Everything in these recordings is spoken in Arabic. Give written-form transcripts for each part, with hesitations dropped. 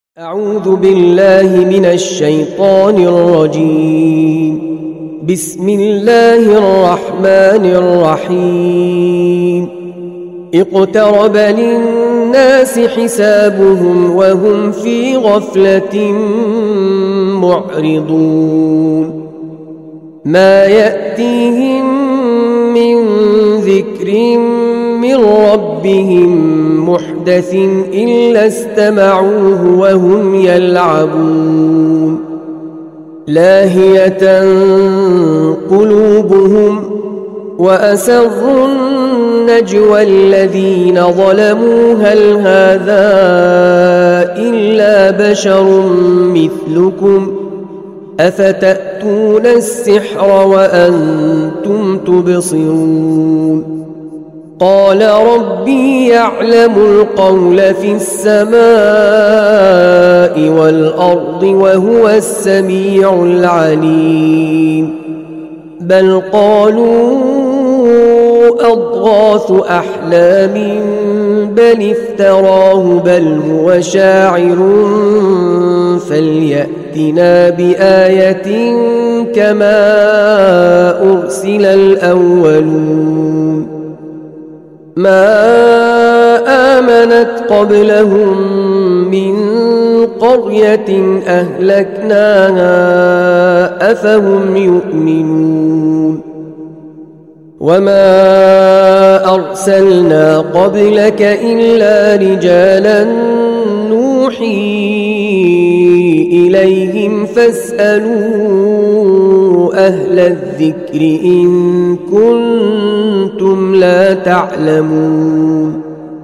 أعوذ بالله من الشيطان الرجيم. بسم الله الرحمن الرحيم. اقترب للناس حسابهم وهم في غفلة معرضون. ما يأتيهم من ذكر من ربهم محدث إلا استمعوه وهم يلعبون. لاهية قلوبهم وأسروا النجوى الذين ظلموا هل هذا إلا بشر مثلكم أفتأتون السحر وأنتم تبصرون. قال ربي يعلم القول في السماء والأرض وهو السميع العليم. بل قالوا أضغاث أحلام بل افتراه بل هو شاعر فليأتنا بآية كما أرسل الأولون. ما آمنت قبلهم من قرية أهلكناها أفهم يؤمنون. وما أرسلنا قبلك إلا رجالا نوحي إليهم فاسألوا أهل الذكر إن كنتم لا تعلمون.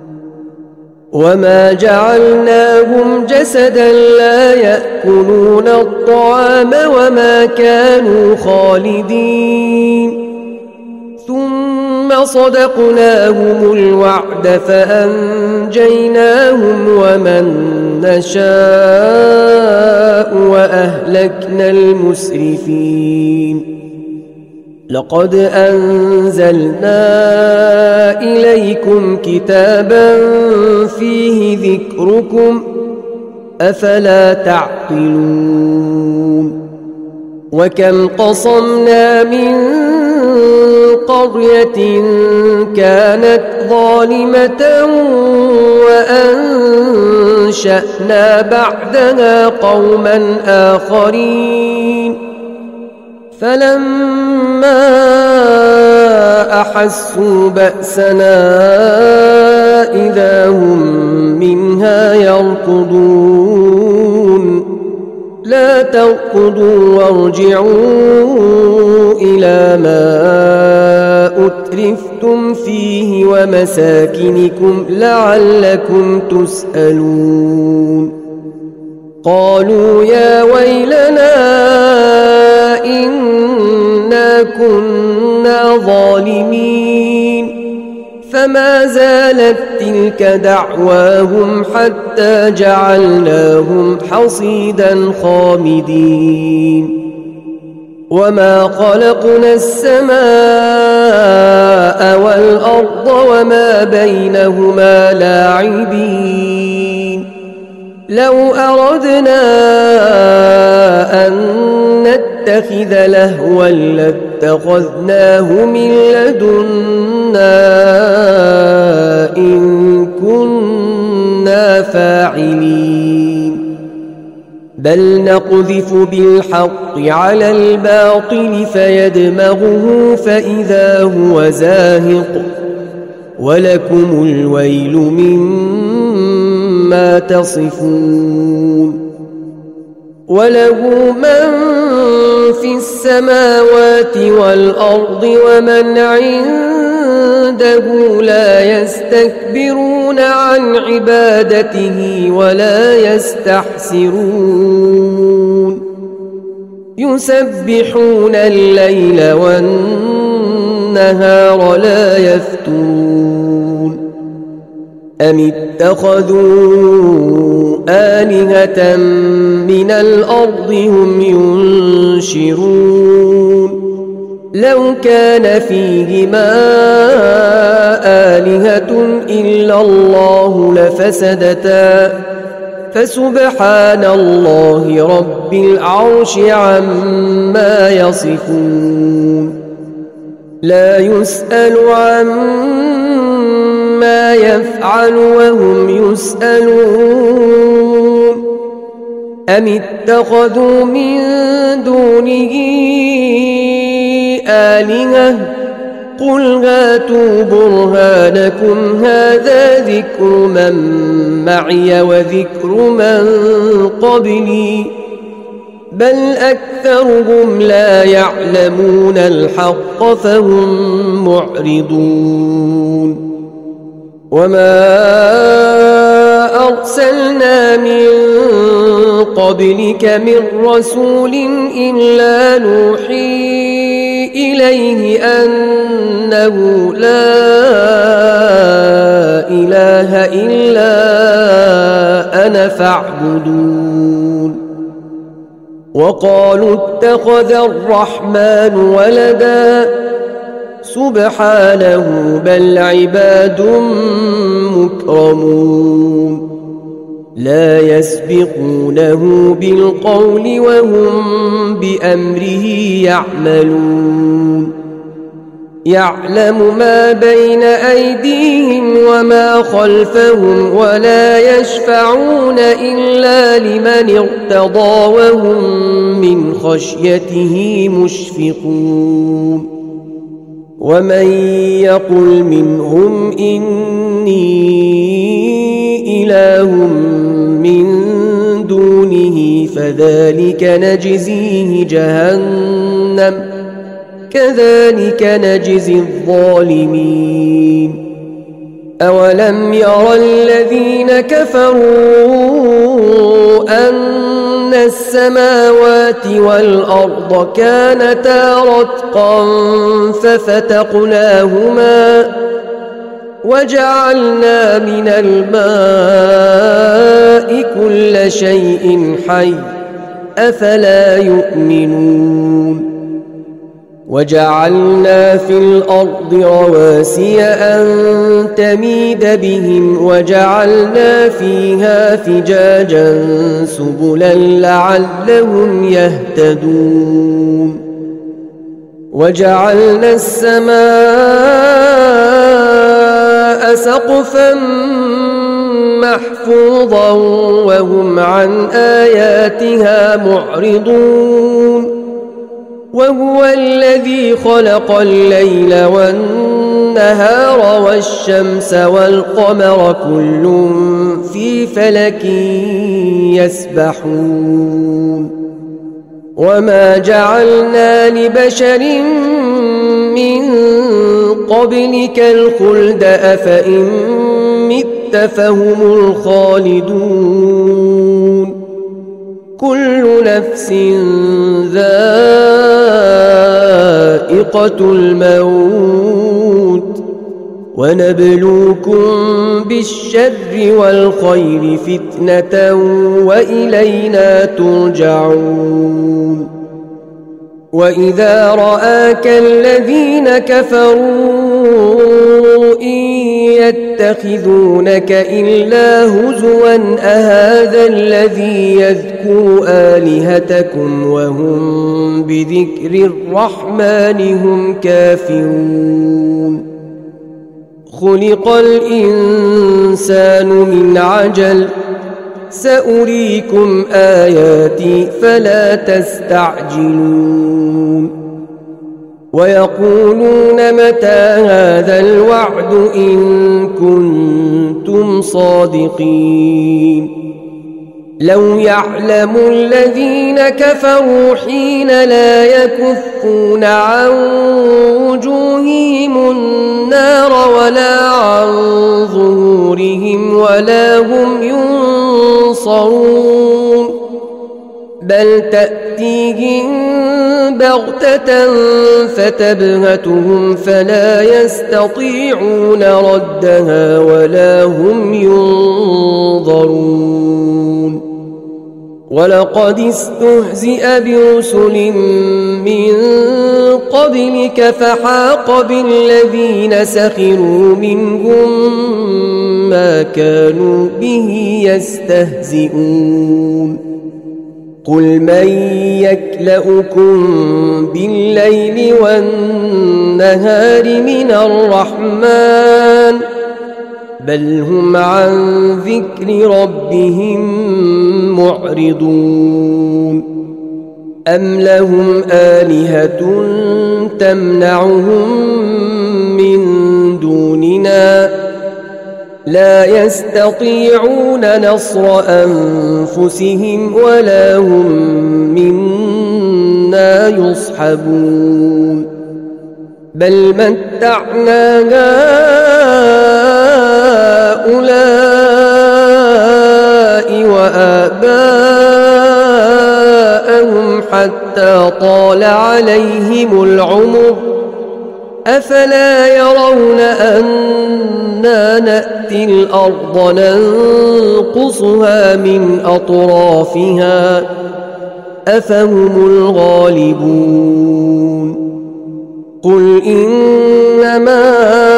وما جعلناهم جسدا لا يأكلون الطعام وما كانوا خالدين. ثم صدقناهم الوعد فأنجيناهم ومن نشاء وأهلكنا المسرفين. لقد أنزلنا إليكم كتابا فيه ذكركم أفلا تعقلون. وكم قصمنا من قرية كانت ظالمة وأنشأنا بعدها قوما آخرين. فلما أحسوا بأسنا إذا هم منها يركضون. لا تركضوا وارجعوا إلى ما أترفتم فيه ومساكنكم لعلكم تسألون. قالوا يا ويلنا إنا كنا ظالمين. فما زالت تلك دعواهم حتى جعلناهم حصيدا خامدين. وما خلقنا السماء والأرض وما بينهما لاعبين. لو أردنا أن نتخذ لهوا لاتخذناه من لدنا إن كنا فاعلين. بل نقذف بالحق على الباطل فيدمغه فإذا هو زاهق ولكم الويل مما تصفون. وله من في السماوات والأرض ومن عنده لا يستكبرون عن عبادته ولا يستحسرون. يسبحون الليل والنهار لا يفترون. أم اتخذوا آلهة من الأرض هم ينشرون. لو كان فيهما آلهة إلا الله لفسدتا فسبحان الله رب العرش عما يصفون لا يسأل عما يفعل وهم يسألون أم اتخذوا من دونه آلهة قل هاتوا برهانكم هذا ذكر من معي وذكر من قبلي بل أكثرهم لا يعلمون الحق فهم معرضون وما أرسلنا من قبلك من رسول إلا نوحي إليه أنه لا إله إلا أنا فاعبدون وقالوا اتخذ الرحمن ولدا سبحانه بل عباد مكرمون لا يسبقونه بالقول وهم بأمره يعملون يعلم ما بين أيديهم وما خلفهم ولا يشفعون إلا لمن ارتضى وهم من خشيته مشفقون ومن يقل منهم إني إله من دونه فذلك نجزيه جهنم كذلك نجزي الظالمين أولم ير الذين كفروا أن السماوات والأرض كانتا رتقا ففتقناهما وجعلنا من الماء كل شيء حي أفلا يؤمنون وجعلنا في الأرض رواسي أن تميد بهم وجعلنا فيها فجاجا سبلا لعلهم يهتدون وجعلنا السماء سقفا محفوظا وهم عن آياتها معرضون وهو الذي خلق الليل والنهار والشمس والقمر كل في فلك يسبحون وما جعلنا لبشر من قبلك الخلد أفإن مت فهم الخالدون كل نفس ذائقة الموت ونبلوكم بالشر والخير فتنة وإلينا ترجعون وإذا رآك الذين كفروا إن يتخذونك إلا هزوا أهذا الذي يذكر آلهتكم وهم بذكر الرحمن هم كافرون خلق الإنسان من عجل سأريكم آياتي فلا تستعجلون ويقولون متى هذا الوعد إن كنتم صادقين لو يعلم الذين كفروا حين لا يكفون عن وجوههم النار ولا عن ظهورهم ولا هم ينصرون بل تأتيهم بغتة فتبهتهم فلا يستطيعون ردها ولا هم ينظرون ولقد استهزئ برسل من قبلك فحاق بالذين سخروا منهم ما كانوا به يستهزئون قل من يكلؤكم بالليل والنهار من الرحمن بل هم عن ذكر ربهم معرضون أم لهم آلهة تمنعهم من دوننا لا يستطيعون نصر أنفسهم ولا هم منا يصحبون بل متعنا هؤلاء وآباءهم حتى طال عليهم العمر أفلا يرون أنا نأتي الأرض ننقصها من أطرافها أفهم الغالبون قل إنما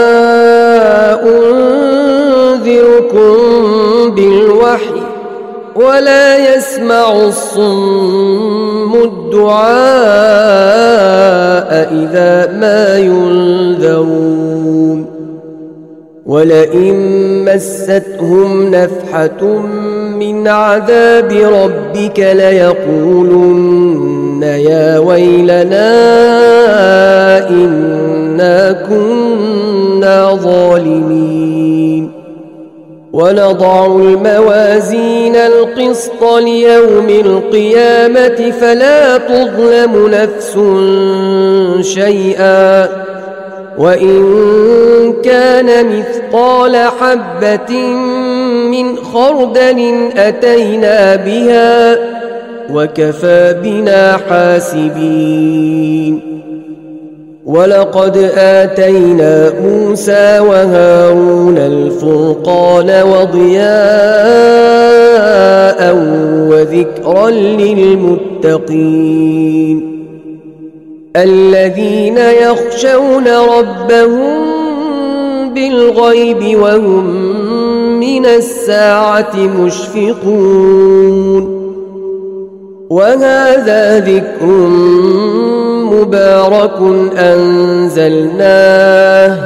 أنذركم بالوحي ولا يسمع الصم الدعاء إذا ما ينذرون ولئن مستهم نفحة من عذاب ربك ليقولن يا ويلنا إنا كنا ظالمين ونضع الموازين القسط ليوم القيامة فلا تظلم نفس شيئا وإن كان مثقال حبة من خردل أتينا بها وكفى بنا حاسبين ولقد آتينا موسى وهارون الفرقان وضياء وذكرا للمتقين الذين يخشون ربهم بالغيب وهم من الساعة مشفقون وهذا ذكر مبارك أنزلناه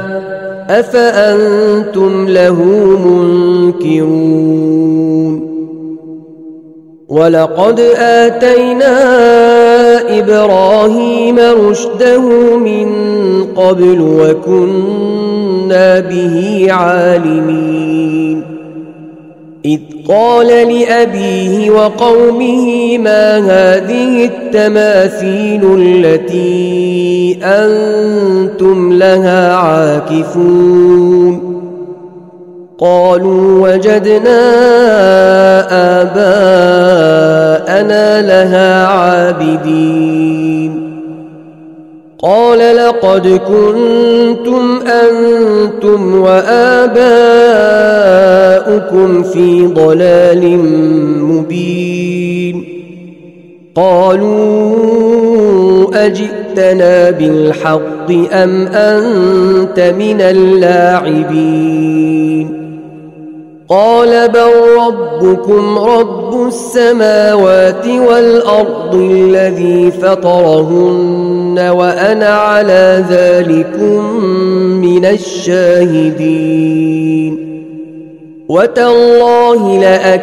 أفأنتم له منكرون ولقد آتينا إبراهيم رشده من قبل وكنا به عالمين إذ قال لأبيه وقومه ما هذه التماثيل التي أنتم لها عاكفون قالوا وجدنا آباءنا لها عابدين قال لقد كنتم أنتم وآباؤكم في ضلال مبين قالوا أجئتنا بالحق أم أنت من اللاعبين قال بل ربكم رب السماوات والأرض الذي فطرهن وأنا على ذلكم من الشاهدين وتالله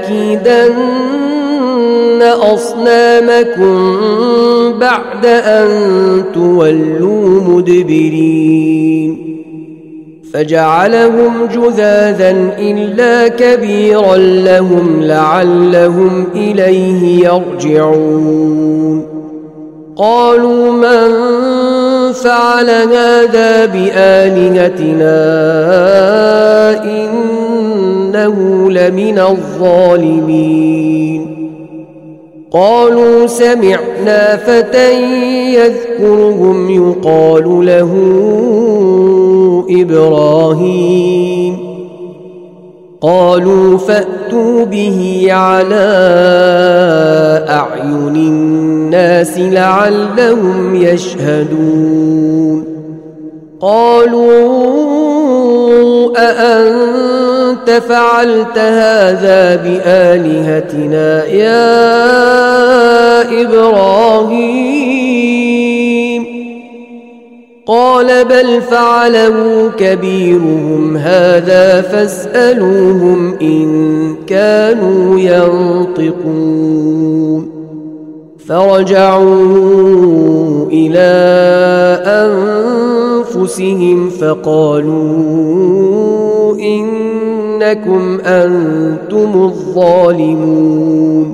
لأكيدن أصنامكم بعد أن تولوا مدبرين فجعلهم جذاذا إلا كبيرا لهم لعلهم إليه يرجعون قالوا من فعل هذا بآلهتنا إنه لمن الظالمين قالوا سمعنا فتى يذكرهم يقال له إبراهيم قالوا فأتوا به على أعين الناس لعلهم يشهدون قالوا أأنت فعلت هذا بآلهتنا يا إبراهيم قال بل فعله كبيرهم هذا فاسألوهم إن كانوا ينطقون فرجعوا إلى أنفسهم فقالوا إنكم أنتم الظالمون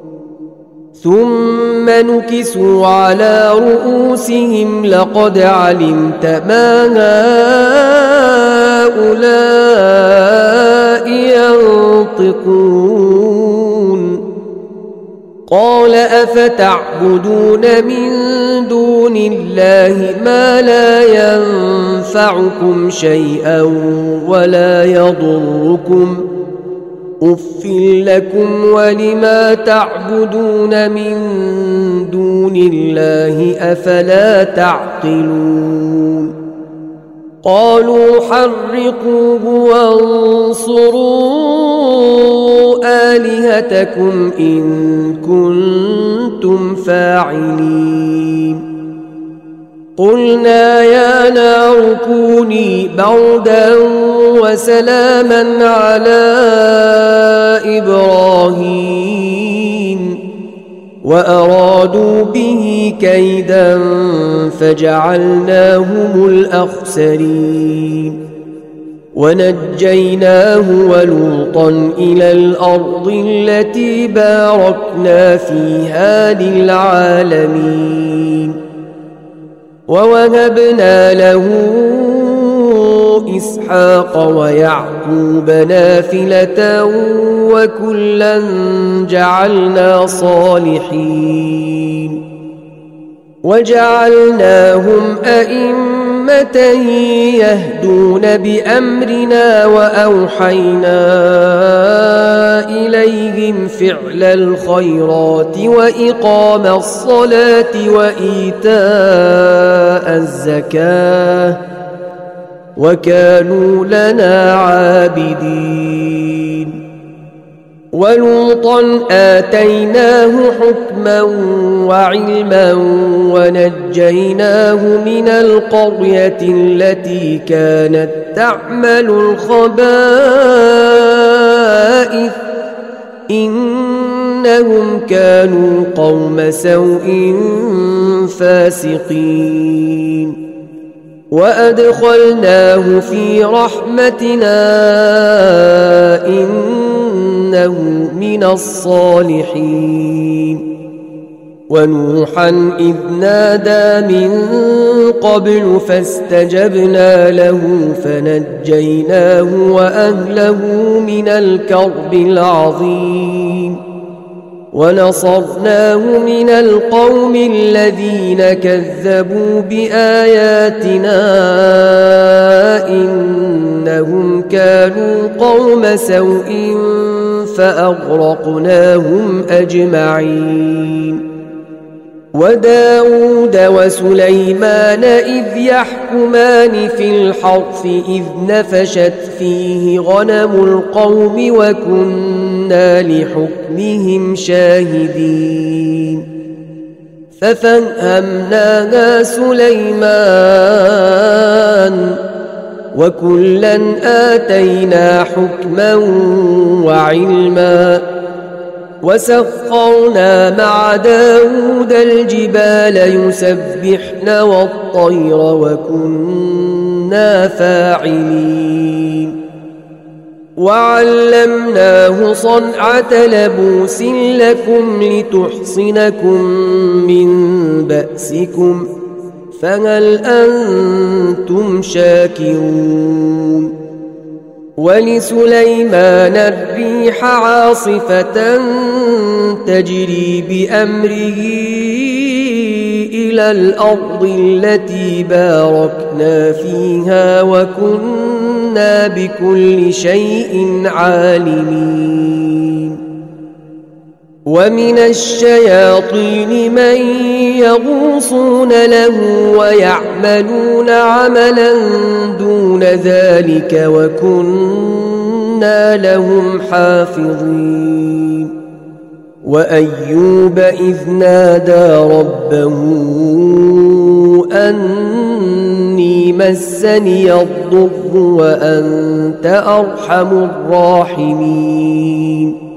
ثم نكسوا على رؤوسهم لقد علمت ما هؤلاء ينطقون قال أفتعبدون من دون الله ما لا ينفعكم شيئا ولا يضركم أف لكم ولما تعبدون من دون الله أفلا تعقلون قالوا حرقوه وانصروا آلهتكم إن كنتم فاعلين قلنا يا نار كوني بردا وسلاما على إبراهيم وأرادوا به كيدا فجعلناهم الأخسرين ونجيناه ولوطا إلى الأرض التي باركنا فيها للعالمين ووهبنا له إسحاق ويعقوب نافلة وكلا جعلنا صالحين وجعلناهم أئمة يهدون بأمرنا وأوحينا إليهم فعل الخيرات وإقام الصلاة وإيتاء الزكاة وكانوا لنا عابدين ولوطا آتيناه حكما وعلما ونجيناه من القرية التي كانت تعمل الخبائث إنهم كانوا قوم سوء فاسقين وأدخلناه في رحمتنا إنه من الصالحين ونوحا إذ نادى من قبل فاستجبنا له فنجيناه وأهله من الكرب العظيم ونصرناه من القوم الذين كذبوا بآياتنا إنهم كانوا قوم سوء فأغرقناهم أجمعين وداود وسليمان إذ يحكمان في الحرث إذ نفشت فيه غنم القوم وكنا لحكمهم شاهدين ففهمناها سليمان وكلا آتينا حكما وعلما وسخرنا مع داود الجبال يسبحن والطير وكنا فاعلين وعلمناه صنعة لبوس لكم لتحصنكم من بأسكم فهل أنتم شاكرون ولسليمان الريح عاصفة تجري بأمره إلى الأرض التي باركنا فيها وكنا بكل شيء عالمين ومن الشياطين من يغوصون له ويعملون عملا دون ذلك وكنا لهم حافظين وأيوب إذ نادى ربه أني مسني الضر وأنت أرحم الراحمين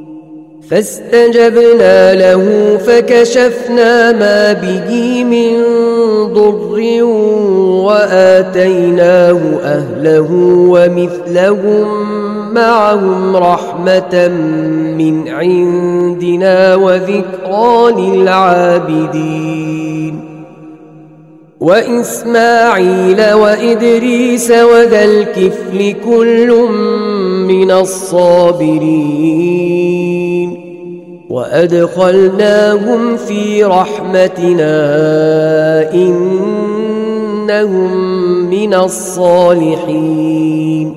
فاستجبنا له فكشفنا ما به من ضر وآتيناه أهله ومثلهم معهم رحمة من عندنا وذكرى للعابدين وإسماعيل وإدريس وذا الكفل كل من الصابرين وأدخلناهم في رحمتنا إنهم من الصالحين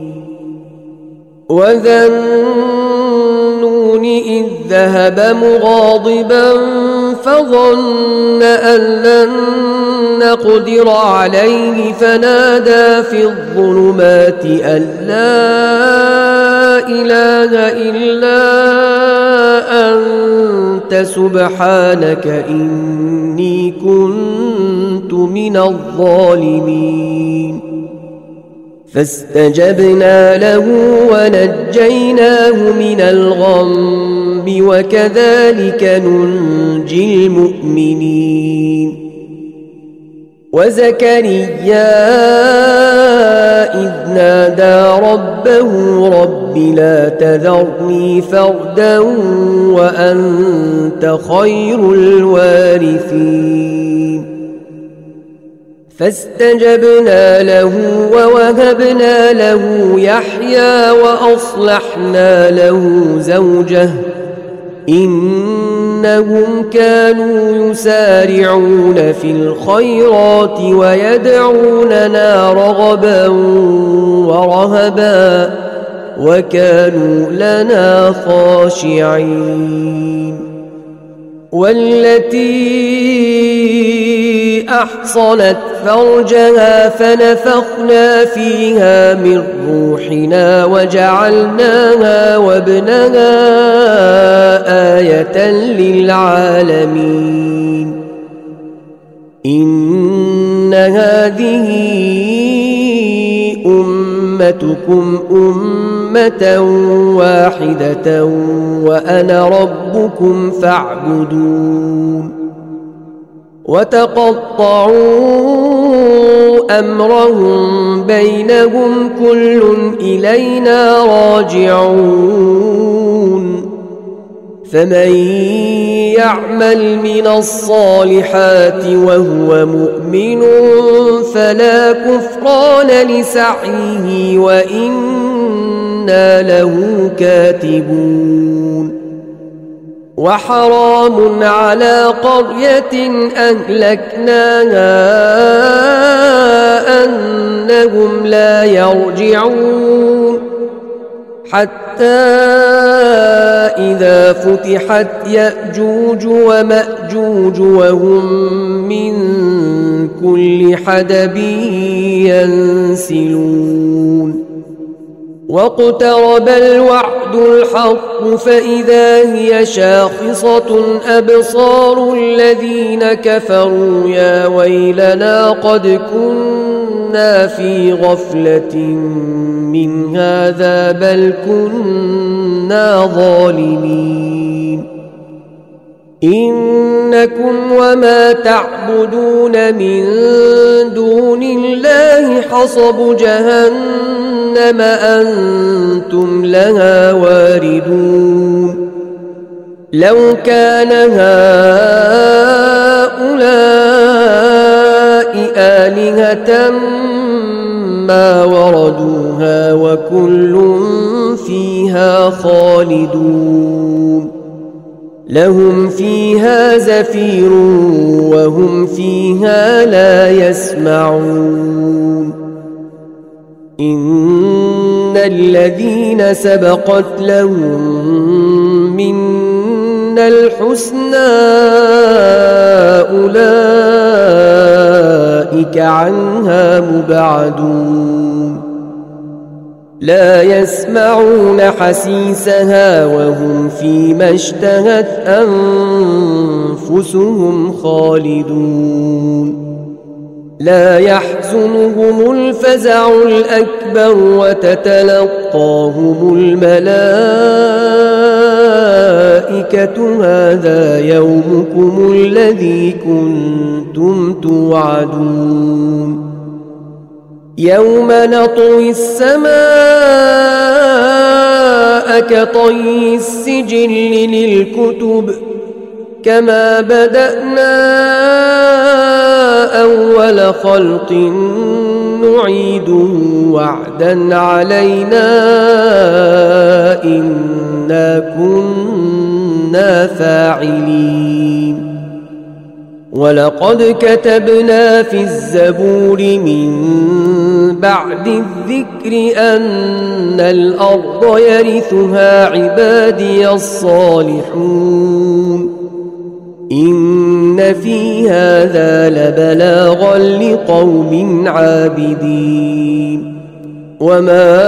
وذا النون إذ ذهب مغاضبا فظن أن لن نقدر عليه فنادى في الظلمات أن لا إله إلا أنت سبحانك إني كنت من الظالمين فاستجبنا له ونجيناه من الغم وكذلك ننجي المؤمنين وزكريا إذ نادى ربه رب لا تذرني فردا وأنت خير الوارثين فاستجبنا له ووهبنا له يحيى وأصلحنا له زوجه إنهم كانوا يسارعون في الخيرات ويدعوننا رغبا ورهبا وكانوا لنا خاشعين والتي أحصنت فرجها فنفخنا فيها من روحنا وجعلناها وابنها آية للعالمين إن هذه أمتكم أمة واحدة وأنا ربكم فاعبدون وتقطعوا أمرهم بينهم كل إلينا راجعون فمن يعمل من الصالحات وهو مؤمن فلا كفران لسعيه وإنا له كاتبون وحرام على قرية أهلكناها أنهم لا يرجعون حتى إذا فتحت يأجوج ومأجوج وهم من كل حدب ينسلون واقترب الوعد الحق فإذا هي شاخصة أبصار الذين كفروا يا ويلنا قد كنا في غفلة من هذا بل كنا ظالمين إنكم وما تعبدون من دون الله حصب جهنم أنتم لها واردون لو كان هؤلاء آلهة ما وردوها وكل فيها خالدون لهم فيها زفير وهم فيها لا يسمعون إن الذين سبقت لهم منا الحسنى أولئك عنها مبعدون لا يسمعون حسيسها وهم فيما اشتهت أنفسهم خالدون لا يحزنهم الفزع الأكبر وتتلقاهم الملائكة هذا يومكم الذي كنتم توعدون يوم نطوي السماء كطي السجل للكتب كما بدأنا أول خلق نعيده وعدا علينا إنا كنا فاعلين ولقد كتبنا في الزبور من بعد الذكر أن الأرض يرثها عبادي الصالحون إن في هذا لبلاغا لقوم عابدين وما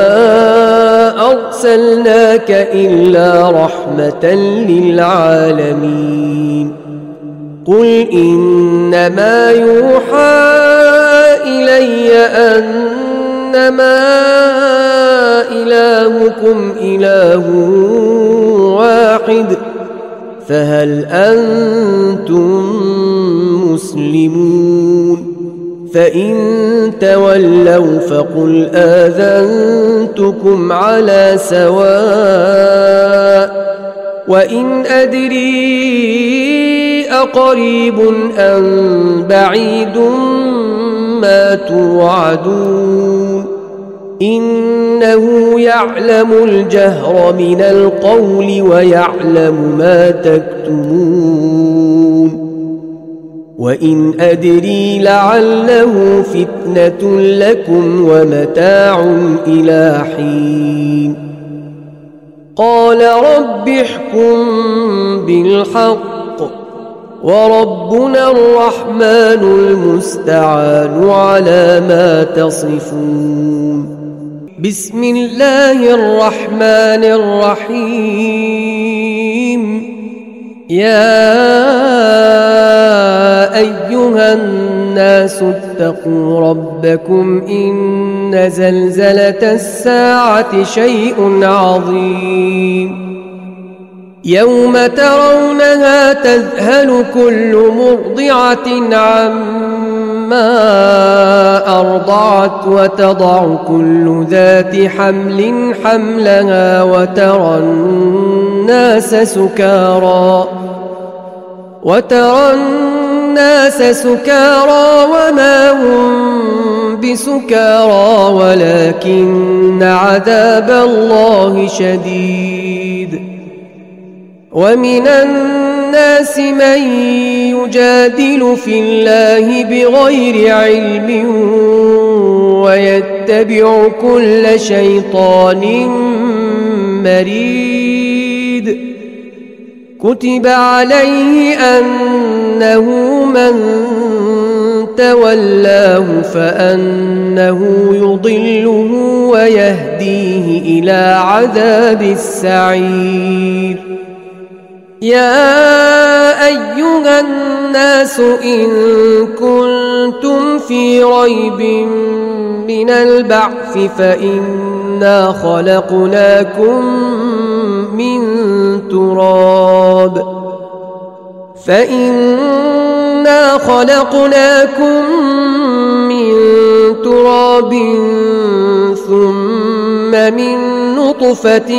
أرسلناك إلا رحمة للعالمين قل إنما يوحى إلي أنما إلهكم إله واحد فهل أنتم مسلمون فإن تولوا فقل آذنتكم على سواء وإن أدري أقريب أم بعيد ما توعدون إنه يعلم الجهر من القول ويعلم ما تكتمون وإن أدري لعله فتنة لكم ومتاع إلى حين قال رب احكم بالحق وربنا الرحمن المستعان على ما تصفون بسم الله الرحمن الرحيم يا أيها الناس اتقوا ربكم إن زلزلة الساعة شيء عظيم يوم ترونها تذهل كل مرضعة عما أرضعت وتضع كل ذات حمل حملها وترى الناس سكارى وما هم بسكارى ولكن عذاب الله شديد ومن الناس من يجادل في الله بغير علم ويتبع كل شيطان مريد كتب عليه أنه من تولاه فأنه يضله ويهديه إلى عذاب السعير يا أيها الناس إن كنتم في ريب من البعث فإنا خلقناكم من تراب ثم من نطفة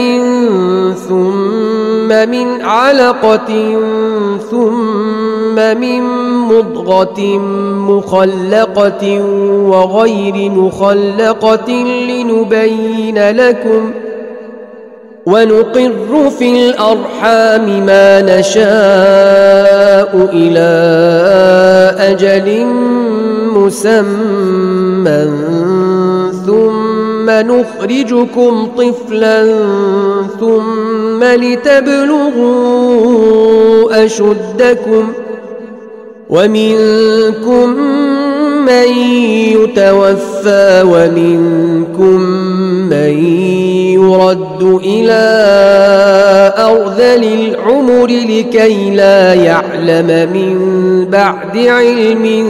ثم من علقة ثم من مضغة مخلقة وغير مخلقة لنبين لكم ونقر في الأرحام ما نشاء إلى أجل مسمى ثم نخرجكم طفلا ثم ولتبلغوا أشدكم ومنكم من يتوفى ومنكم من يرد إلى أرذل العمر لكي لا يعلم من بعد علم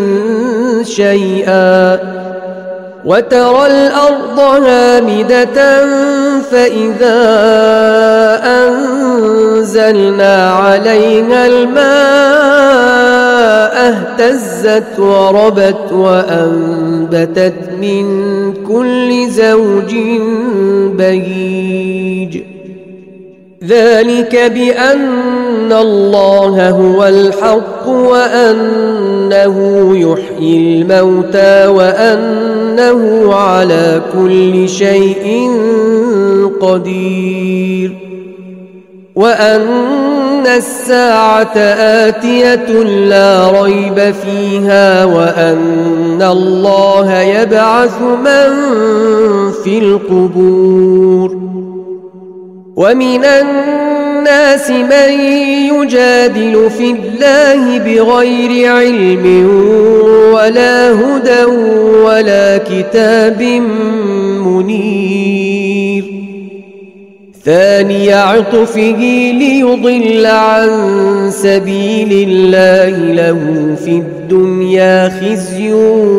شيئا وترى الأرض هامدة فإذا أنزلنا عليها الماء اهتزت وربت وأنبتت من كل زوج بهيج ذلك بأن الله هو الحق وأنه يحيي الموتى وأنه على كل شيء قدير وأن الساعة آتية لا ريب فيها وأن الله يبعث من في القبور ومن الناس من يجادل في الله بغير علم ولا هدى ولا كتاب منير ثاني عطفه ليضل عن سبيل الله له في الدنيا خزي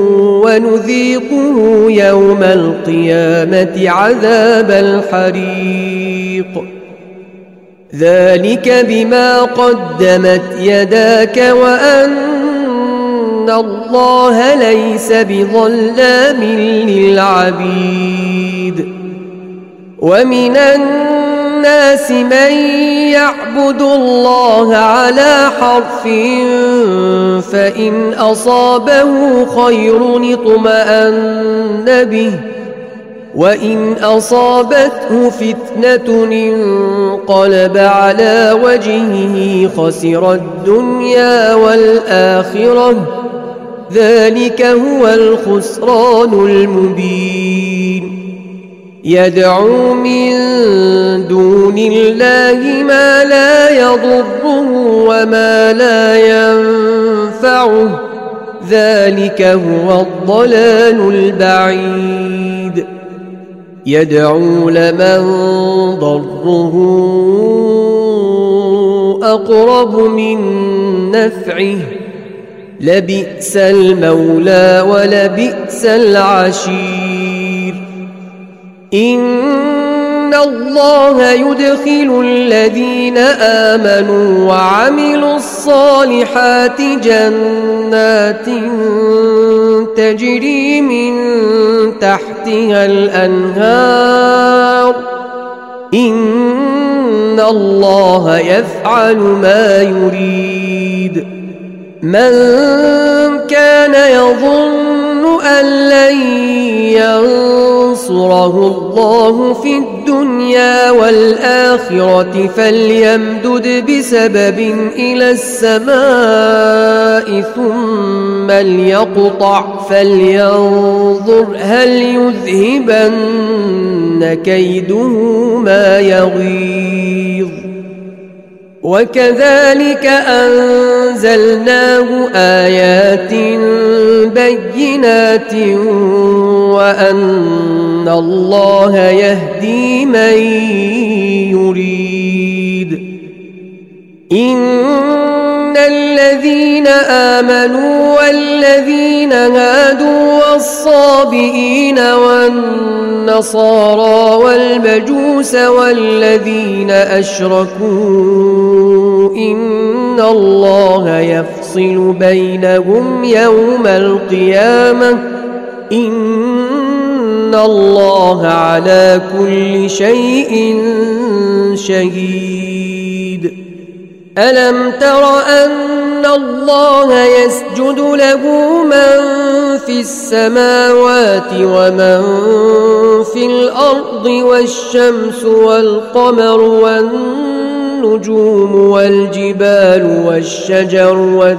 ونذيقه يوم القيامة عذاب الحريق ذلك بما قدمت يداك وأن الله ليس بظلام للعبيد ومن الناس من يعبد الله على حرف فإن أصابه خير اطمأن به وإن أصابته فتنة انقلب على وجهه خسر الدنيا والآخرة ذلك هو الخسران المبين يدعو من دون الله ما لا يضره وما لا ينفعه ذلك هو الضلال البعيد يدعو لمن ضره أقرب من نفعه لبئس المولى ولبئس العشير إن الله يدخل الذين آمنوا وعملوا الصالحات جنات تجري من تحتها الأنهار إن الله يفعل ما يريد من كان يظن أن لن ينصره الله في الدنيا والآخرة فليمدد بسبب إلى السماء ثم ليقطع فلينظر هل يذهبن كيده ما يغيظ وكذلك أنزلناه آيات بينات وأن الله يهدي من يريد إن الذين آمنوا والذين هادوا والصابئين والنصارى والمجوس والذين أشركوا إن الله يفصل بينهم يوم القيامة إن الله على كل شيء شهيد ألم تر أن الله يسجد له من في السماوات ومن في الأرض والشمس والقمر والنجوم والجبال والشجر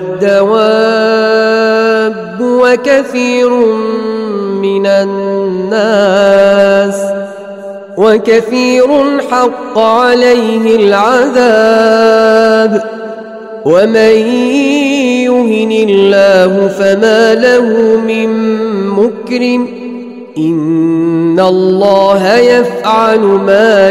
والدواب وكثير من الناس وكثير حق عليه العذاب. ومن يهن الله فما له من مكرم، إن الله يفعل ما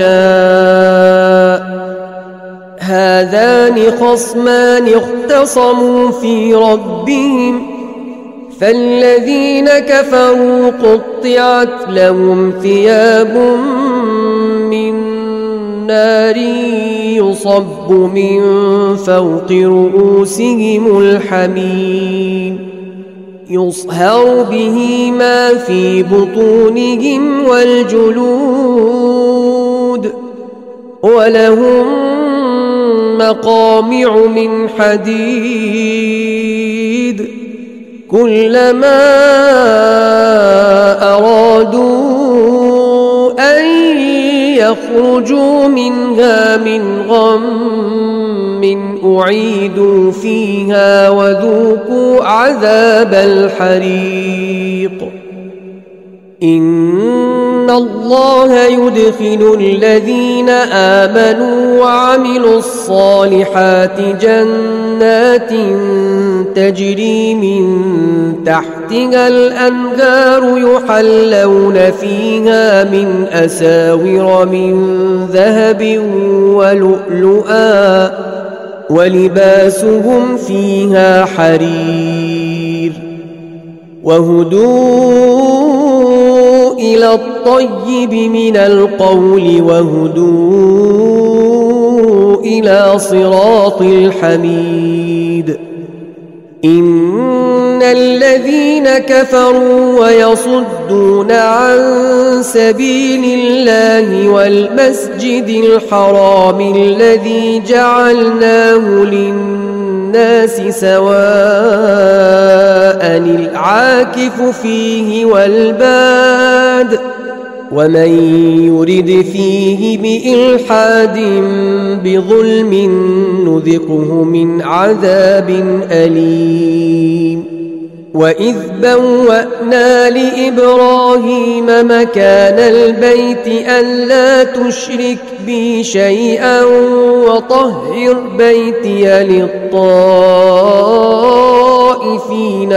يشاء. هذان خصمان اختصموا في ربهم، فالذين كفروا قطعت لهم ثياب من نار يصب من فوق رؤوسهم الحميم، يصهر به ما في بطونهم والجلود، ولهم مقامع من حديد، كلما أرادوا أن يخرجوا منها من غم أعيدوا فيها وذوقوا عذاب الحريق. إن الله يدخل الذين آمنوا وعملوا الصالحات جنات تجري من تحتها الأنهار يحلون فيها من أساور من ذهب ولؤلؤا ولباسهم فيها حرير، وهدوا إلى الطيب من القول وهدوا إلى صراط الحميد. إن الذين كفروا ويصدون عن سبيل الله والمسجد الحرام الذي جعلناه للناس سواء العاكف فيه والباد، ومن يرد فيه بإلحاد بظلم نذقه من عذاب أليم. وإذ بوأنا لإبراهيم مكان البيت ألا تشرك بي شيئا وطهر بيتي للطائفين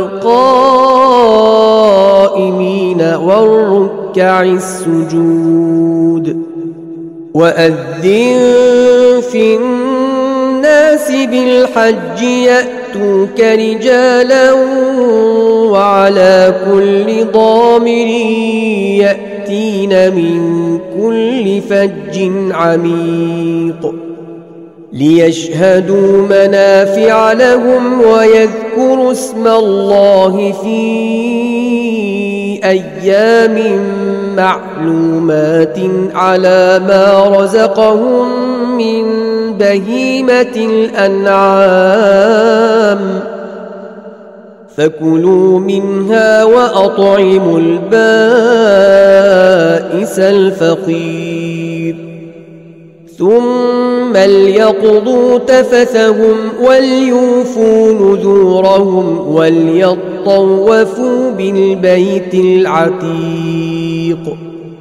والقائمين والركع السجود. وأذن في الناس بالحج يأتوك رجالا وعلى كل ضامر يأتين من كل فج عميق ليشهدوا منافع لهم ويذكروا اسم الله في أيام معلومات على ما رزقهم من بهيمة الأنعام، فكلوا منها وأطعموا البائس الفقير، ثم ليقضوا تفثهم وليوفوا نذورهم وليطوفوا بالبيت العتيق.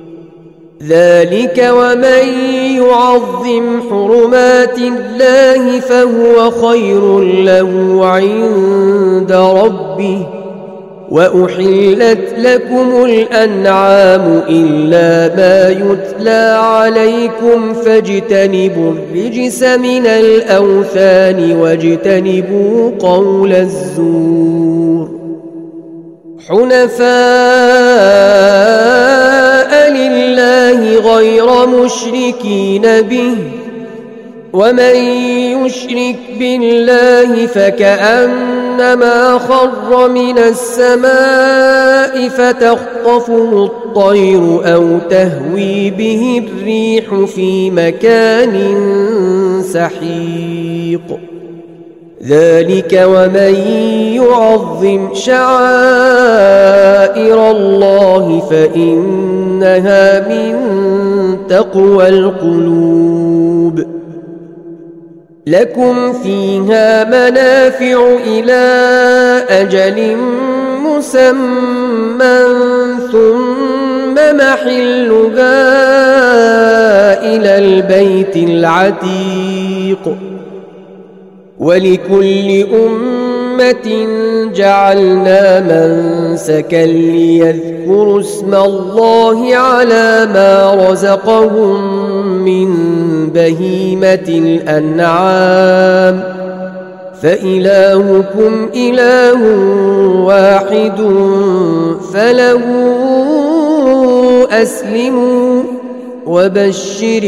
ذلك ومن يعظم حرمات الله فهو خير له عند ربه. وأحلت لكم الأنعام إلا ما يتلى عليكم فاجتنبوا الرجس من الأوثان واجتنبوا قول الزور. حنفاء لله غير مشركين به، ومن يشرك بالله فكأنما خر من السماء فتخطفه الطير أو تهوي به الريح في مكان سحيق. ذلك ومن يعظم شعائر الله فإنها من تقوى القلوب. لكم فيها منافع إلى أجل مسمى ثم محلها إلى البيت العتيق ولكل أمة جعلنا منسكا ليذكروا اسم الله على ما رزقهم من بهيمة الأنعام فإلهكم إله واحد فله أسلموا وبشر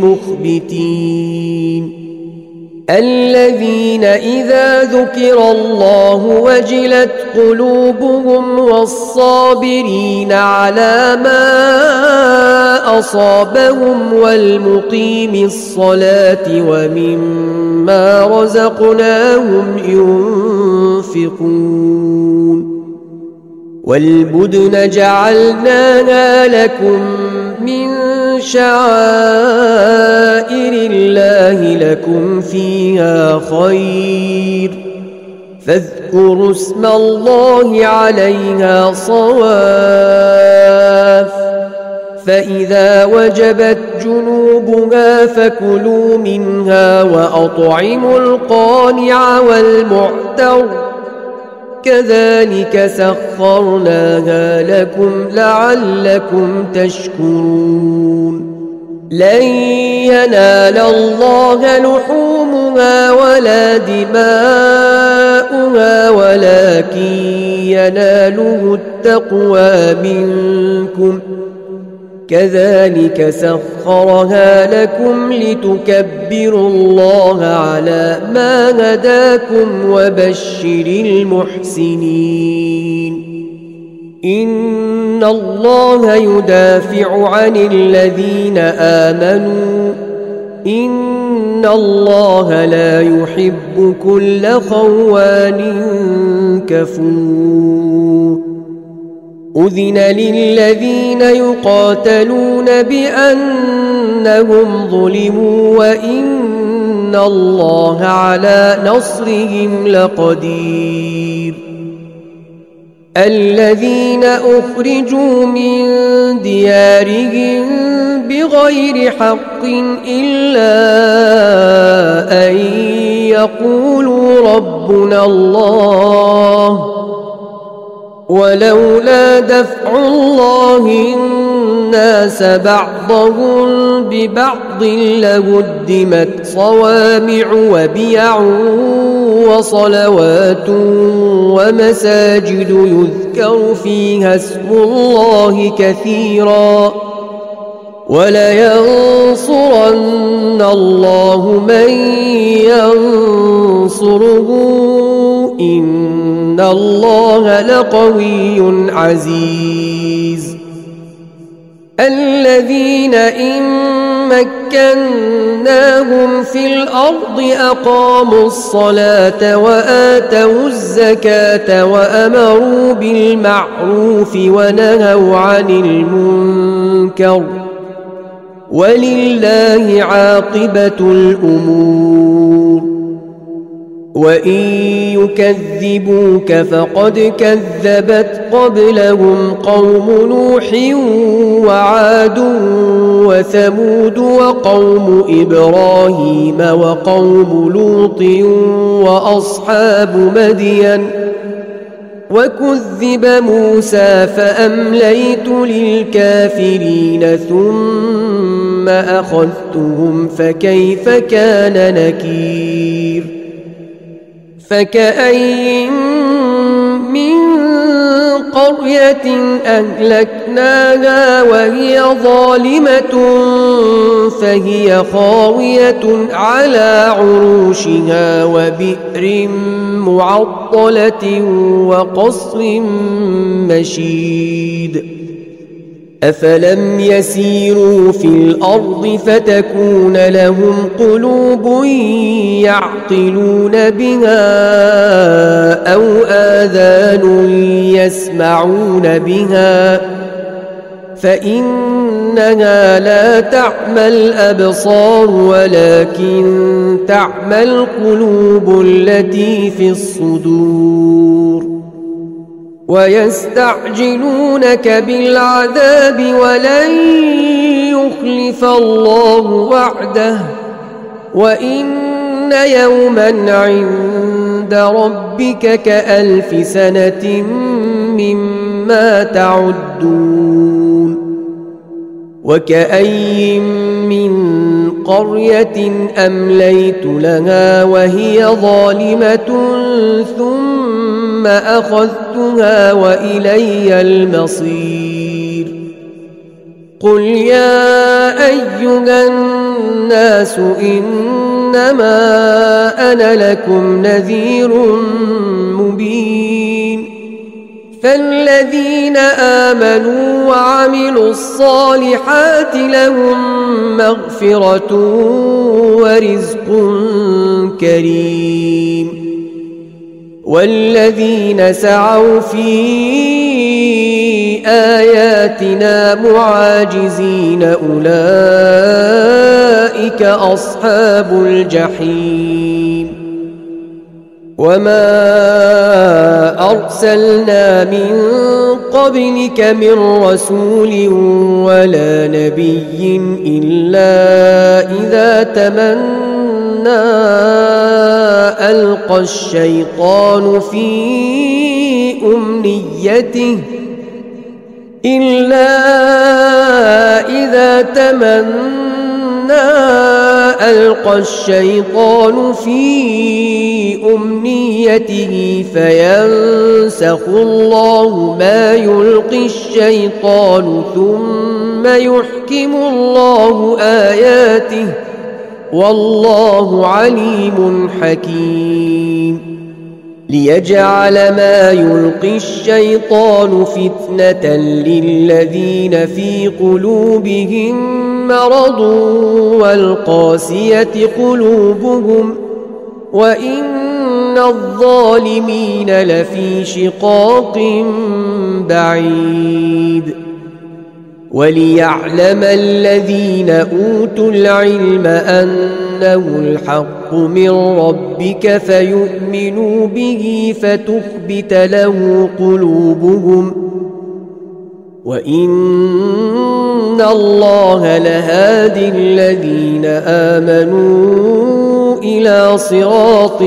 المخبتين الذين إذا ذكر الله وجلت قلوبهم والصابرين على ما أصابهم والمقيم الصلاة ومما رزقناهم ينفقون والبدن جعلناها لكم من شعائر الله لكم فيها خير فاذكروا اسم الله عليها صواف فإذا وجبت جنوبها فكلوا منها وأطعموا القانع والمعتر كذلك سخرناها لكم لعلكم تشكرون لن ينال الله لحومها ولا دماؤها ولكن يناله التقوى منكم كذلك سخرها لكم لتكبروا الله على ما هداكم وبشر المحسنين إن الله يدافع عن الذين آمنوا إن الله لا يحب كل خوان كفور أذن للذين يقاتلون بأنهم ظلموا وإن الله على نصرهم لقدير الذين أخرجوا من ديارهم بغير حق إلا أن يقولوا ربنا الله ولولا دفع الله الناس بعضهم ببعض لهدمت صوامع وبيع وصلوات ومساجد يذكر فيها اسم الله كثيرا ولينصرن الله من ينصره إن الله لقوي عزيز الذين إن مكناهم في الأرض أقاموا الصلاة وآتوا الزكاة وأمروا بالمعروف ونهوا عن المنكر ولله عاقبة الأمور وإن يكذبوك فقد كذبت قبلهم قوم نوح وعاد وثمود وقوم إبراهيم وقوم لوط وأصحاب مدين وكذب موسى فأمليت للكافرين ثم أخذتهم فكيف كان نكير فكأي من قرية أهلكناها وهي ظالمة فهي خاوية على عروشها وبئر معطلة وقصر مشيد أفلم يسيروا في الأرض فتكون لهم قلوب يعقلون بها أو آذان يسمعون بها فإنها لا تعمى الأبصار ولكن تعمى القلوب التي في الصدور ويستعجلونك بالعذاب ولن يخلف الله وعده وإن يوما عند ربك كألف سنة مما تعدون وكأي من قرية أمليت لها وهي ظالمة ثم أخذتها وإلي المصير قل يا أيها الناس إنما أنا لكم نذير مبين فالذين آمنوا وعملوا الصالحات لهم مغفرة ورزق كريم والذين سعوا في آياتنا معاجزين أولئك أصحاب الجحيم وما أرسلنا من قبلك من رسول ولا نبي إلا إذا تمنى ألقى الشيطان في أمنيته فينسخ الله ما يلقي الشيطان ثم يحكم الله آياته والله عليم حكيم ليجعل ما يلقي الشيطان فتنة للذين في قلوبهم مرض والقاسية قلوبهم وإن الظالمين لفي شقاق بعيد وليعلم الذين أوتوا العلم أنه الحق من ربك فيؤمنوا به فتخبت له قلوبهم وإن الله لهادي الذين آمنوا إلى صراط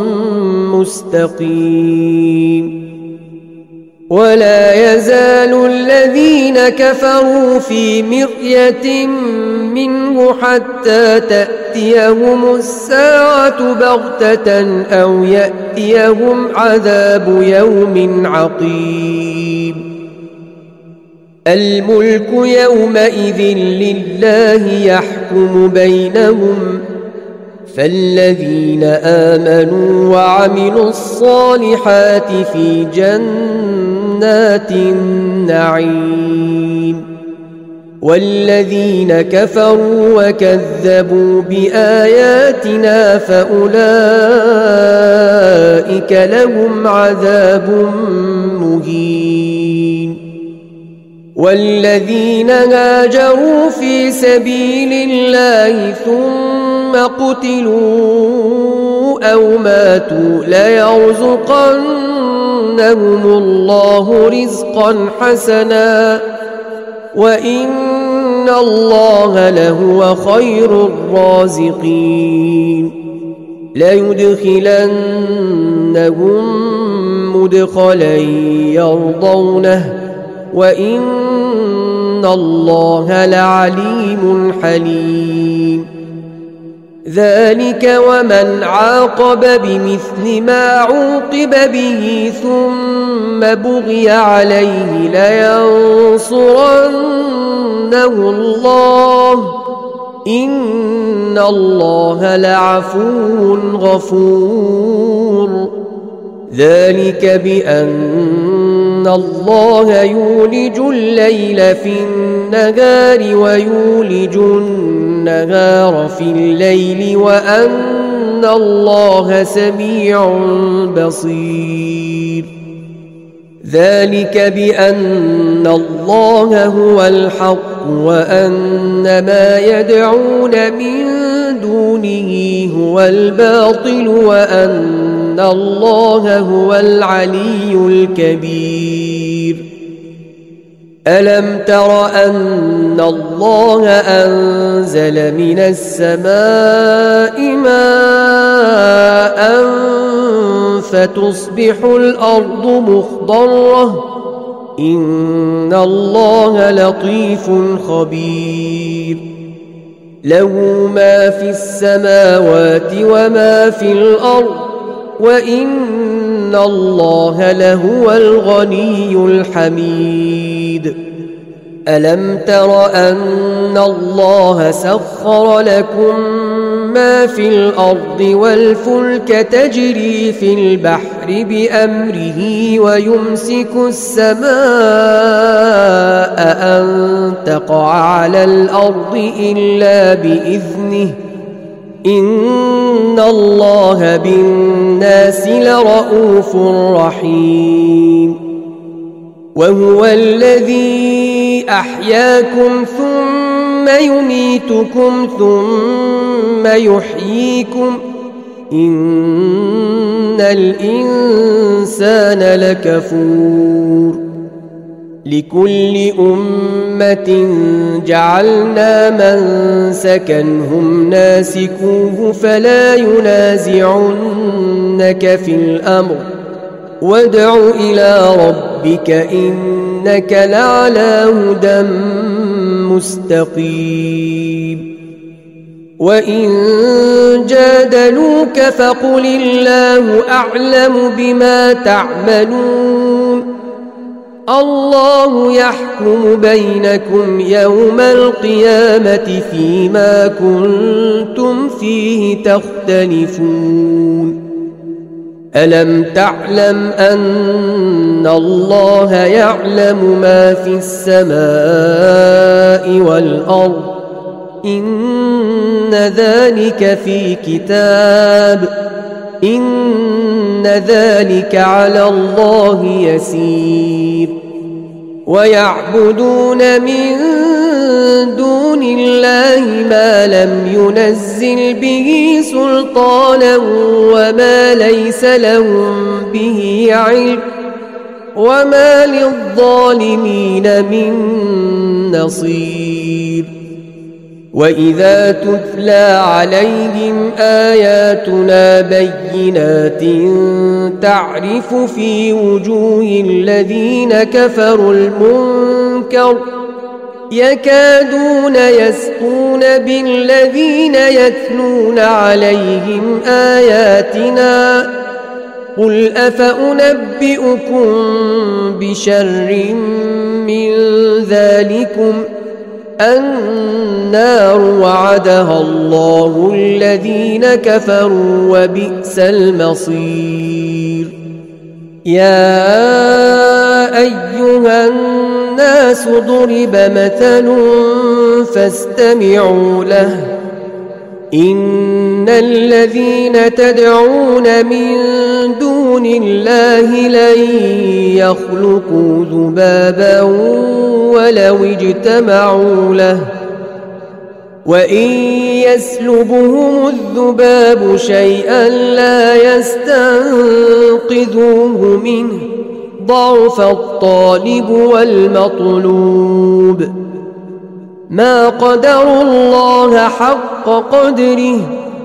مستقيم ولا يزال الذين كفروا في مرية منه حتى تأتيهم الساعة بغتة أو يأتيهم عذاب يوم عقيم الملك يومئذ لله يحكم بينهم فالذين آمنوا وعملوا الصالحات في جنات النعيم والذين كفروا وكذبوا بآياتنا فأولئك لهم عذاب مهين والذين هاجروا في سبيل الله ثم قتلوا أو ماتوا ليرزقنهم الله رزقا حسنا وإن الله لهو خير الرازقين ليدخلنهم مدخلا يرضونه وإن الله لعليم حليم ذلك ومن عاقب بمثل ما عوقب به ثم بغي عليه لينصرنه الله إن الله لعفو غفور ذلك بأن الله يولج الليل في النهار ويولج النهار في الليل وأن الله سميع بصير ذلك بأن الله هو الحق وأن ما يدعون من دونه هو الباطل وأن وأن الله هو العلي الكبير ألم تر أن الله أنزل من السماء ماء فتصبح الأرض مخضرة إن الله لطيف خبير له ما في السماوات وما في الأرض وإن الله لهو الغني الحميد ألم تر أن الله سخر لكم ما في الأرض والفلك تجري في البحر بأمره ويمسك السماء أن تقع على الأرض إلا بإذنه إن الله بالناس لرؤوف رحيم وهو الذي أحياكم ثم يميتكم ثم يحييكم إن الإنسان لكفور لكل أمة جعلنا منسكا هم ناسكوه فلا ينازعنك في الأمر وادع إلى ربك إنك لعلى هدى مستقيم وإن جادلوك فقل الله أعلم بما تعملون الله يحكم بينكم يوم القيامة فيما كنتم فيه تختلفون ألم تعلم أن الله يعلم ما في السماء والأرض إن ذلك في كتاب إن ذلك على الله يسير ويعبدون من دون الله ما لم ينزل به سلطانا وما ليس لهم به علم وما للظالمين من نصير وإذا تتلى عليهم آياتنا بينات تعرف في وجوه الذين كفروا المنكر يكادون يسقون بالذين يتلون عليهم آياتنا قل أفأنبئكم بشر من ذلكم النار وعدها الله الذين كفروا وبئس المصير يا أيها الناس ضرب مثل فاستمعوا له إن الذين تدعون من دون الله لن يخلقوا ذبابا ولو اجتمعوا له وإن يسلبهم الذباب شيئا لا يستنقذوه منه ضعف الطالب والمطلوب ما قدروا الله حق قدره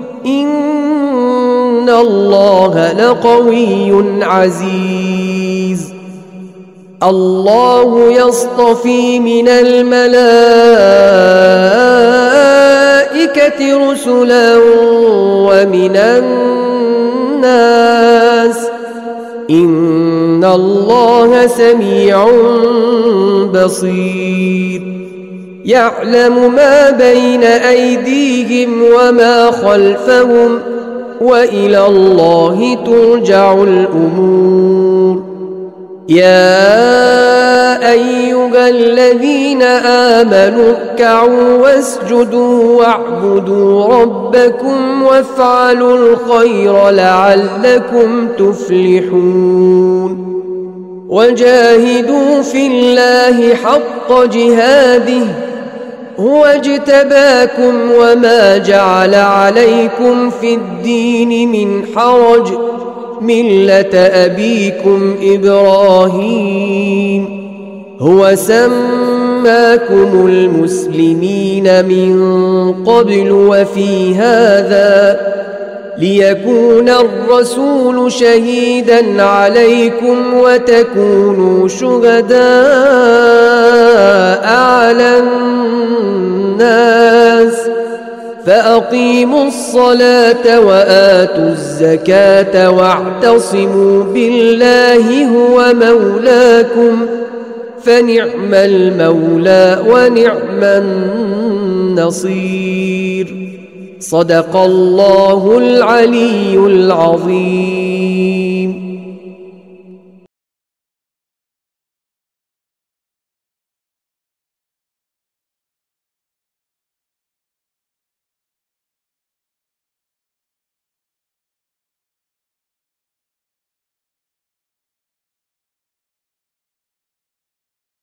إن الله لقوي عزيز الله يصطفي من الملائكة رسلا ومن الناس إن الله سميع بصير يعلم ما بين أيديهم وما خلفهم وإلى الله ترجع الأمور يا أيها الذين آمنوا اركعوا واسجدوا واعبدوا ربكم وافعلوا الخير لعلكم تفلحون وجاهدوا في الله حق جهاده هو اجتباكم وما جعل عليكم في الدين من حرج ملة أبيكم إبراهيم هو سماكم المسلمين من قبل وفي هذا ليكون الرسول شهيدا عليكم وتكونوا شهداء على الناس فأقيموا الصلاة وآتوا الزكاة واعتصموا بالله هو مولاكم فنعم المولى ونعم النصير صدق الله العلي العظيم.